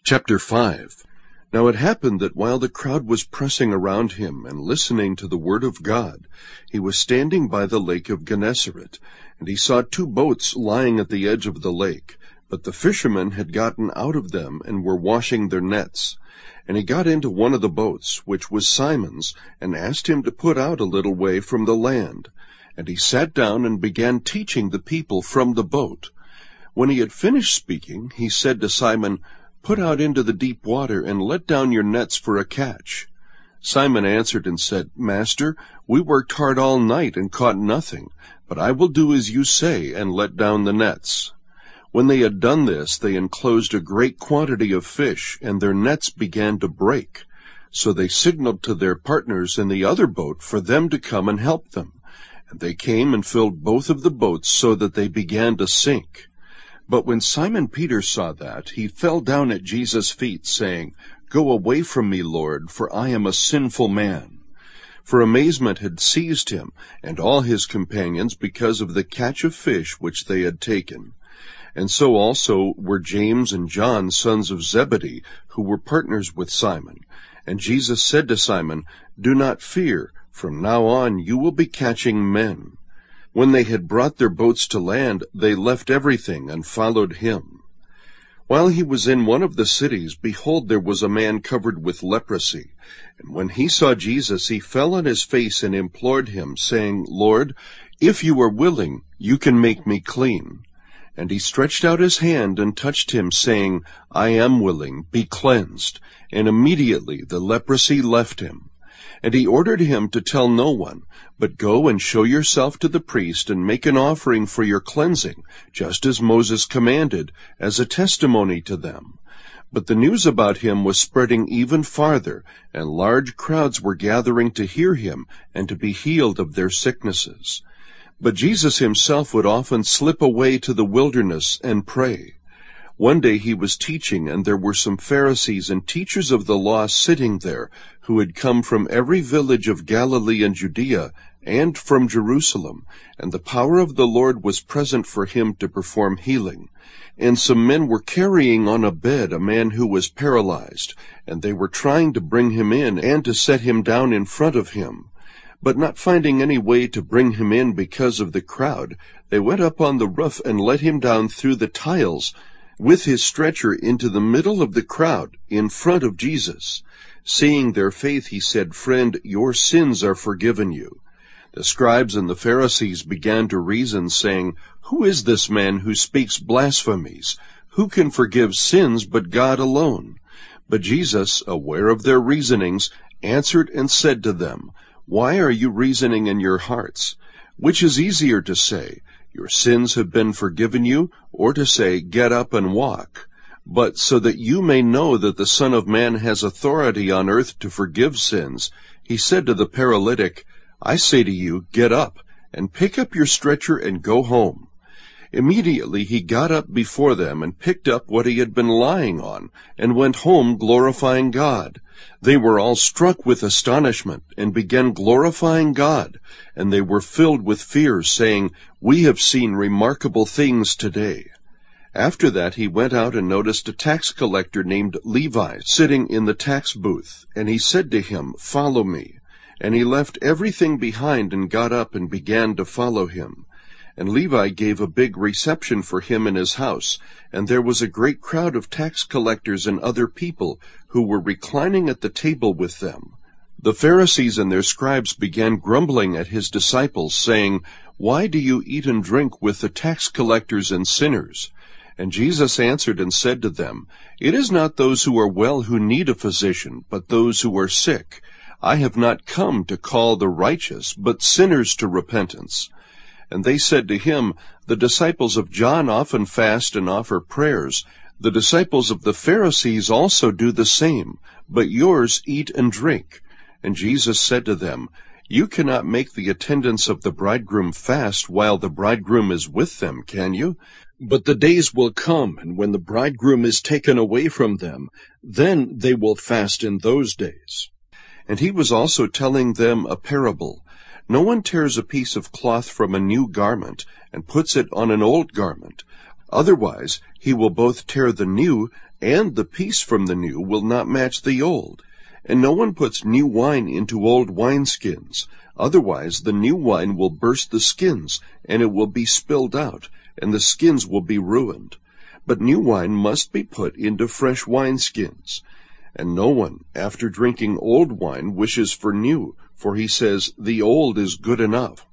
Chapter 5. Now it happened that while the crowd was pressing around him and listening to the word of God, he was standing by the lake of Gennesaret, and he saw two boats lying at the edge of the lake, but the fishermen had gotten out of them and were washing their nets. And he got into one of the boats, which was Simon's, and asked him to put out a little way from the land. And he sat down and began teaching the people from the boat. When he had finished speaking, he said to Simon, "Put out into the deep water, and let down your nets for a catch." Simon answered and said, "Master, we worked hard all night and caught nothing, but I will do as you say, and let down the nets." When they had done this, they enclosed a great quantity of fish, and their nets began to break. So they signaled to their partners in the other boat for them to come and help them. And they came and filled both of the boats so that they began to sink. But when Simon Peter saw that, he fell down at Jesus' feet, saying, "Go away from me, Lord, for I am a sinful man." For amazement had seized him and all his companions because of the catch of fish which they had taken. And so also were James and John, sons of Zebedee, who were partners with Simon. And Jesus said to Simon, "Do not fear, from now on you will be catching men." When they had brought their boats to land, they left everything and followed him. While he was in one of the cities, behold, there was a man covered with leprosy. And when he saw Jesus, he fell on his face and implored him, saying, "Lord, if you are willing, you can make me clean." And he stretched out his hand and touched him, saying, "I am willing, be cleansed." And immediately the leprosy left him. And he ordered him to tell no one, but go and show yourself to the priest and make an offering for your cleansing, just as Moses commanded, as a testimony to them. But the news about him was spreading even farther, and large crowds were gathering to hear him and to be healed of their sicknesses. But Jesus himself would often slip away to the wilderness and pray. One day he was teaching, and there were some Pharisees and teachers of the law sitting there, who had come from every village of Galilee and Judea, and from Jerusalem, and the power of the Lord was present for him to perform healing. And some men were carrying on a bed a man who was paralyzed, and they were trying to bring him in and to set him down in front of him. But not finding any way to bring him in because of the crowd, they went up on the roof and let him down through the tiles with his stretcher into the middle of the crowd, in front of Jesus. Seeing their faith, he said, "Friend, your sins are forgiven you." The scribes and the Pharisees began to reason, saying, "Who is this man who speaks blasphemies? Who can forgive sins but God alone?" But Jesus, aware of their reasonings, answered and said to them, "Why are you reasoning in your hearts? Which is easier to say, 'Your sins have been forgiven you,' or to say, 'Get up and walk'? But so that you may know that the Son of Man has authority on earth to forgive sins," he said to the paralytic, "I say to you, get up, and pick up your stretcher and go home." Immediately he got up before them and picked up what he had been lying on, and went home glorifying God. They were all struck with astonishment, and began glorifying God, and they were filled with fear, saying, "We have seen remarkable things today." After that he went out and noticed a tax collector named Levi sitting in the tax booth, and he said to him, "Follow me." And he left everything behind and got up and began to follow him. And Levi gave a big reception for him in his house, and there was a great crowd of tax collectors and other people who were reclining at the table with them. The Pharisees and their scribes began grumbling at his disciples, saying, "Why do you eat and drink with the tax collectors and sinners?" And Jesus answered and said to them, "It is not those who are well who need a physician, but those who are sick. I have not come to call the righteous, but sinners to repentance." And they said to him, "The disciples of John often fast and offer prayers. The disciples of the Pharisees also do the same, but yours eat and drink." And Jesus said to them, "You cannot make the attendants of the bridegroom fast while the bridegroom is with them, can you? But the days will come, and when the bridegroom is taken away from them, then they will fast in those days." And he was also telling them a parable. No one tears a piece of cloth from a new garment and puts it on an old garment. Otherwise he will both tear the new and the peace from the new will not match the old. And no one puts new wine into old wineskins. Otherwise the new wine will burst the skins, and it will be spilled out, and the skins will be ruined. But new wine must be put into fresh wineskins. And no one, after drinking old wine, wishes for new, for he says, 'The old is good enough.'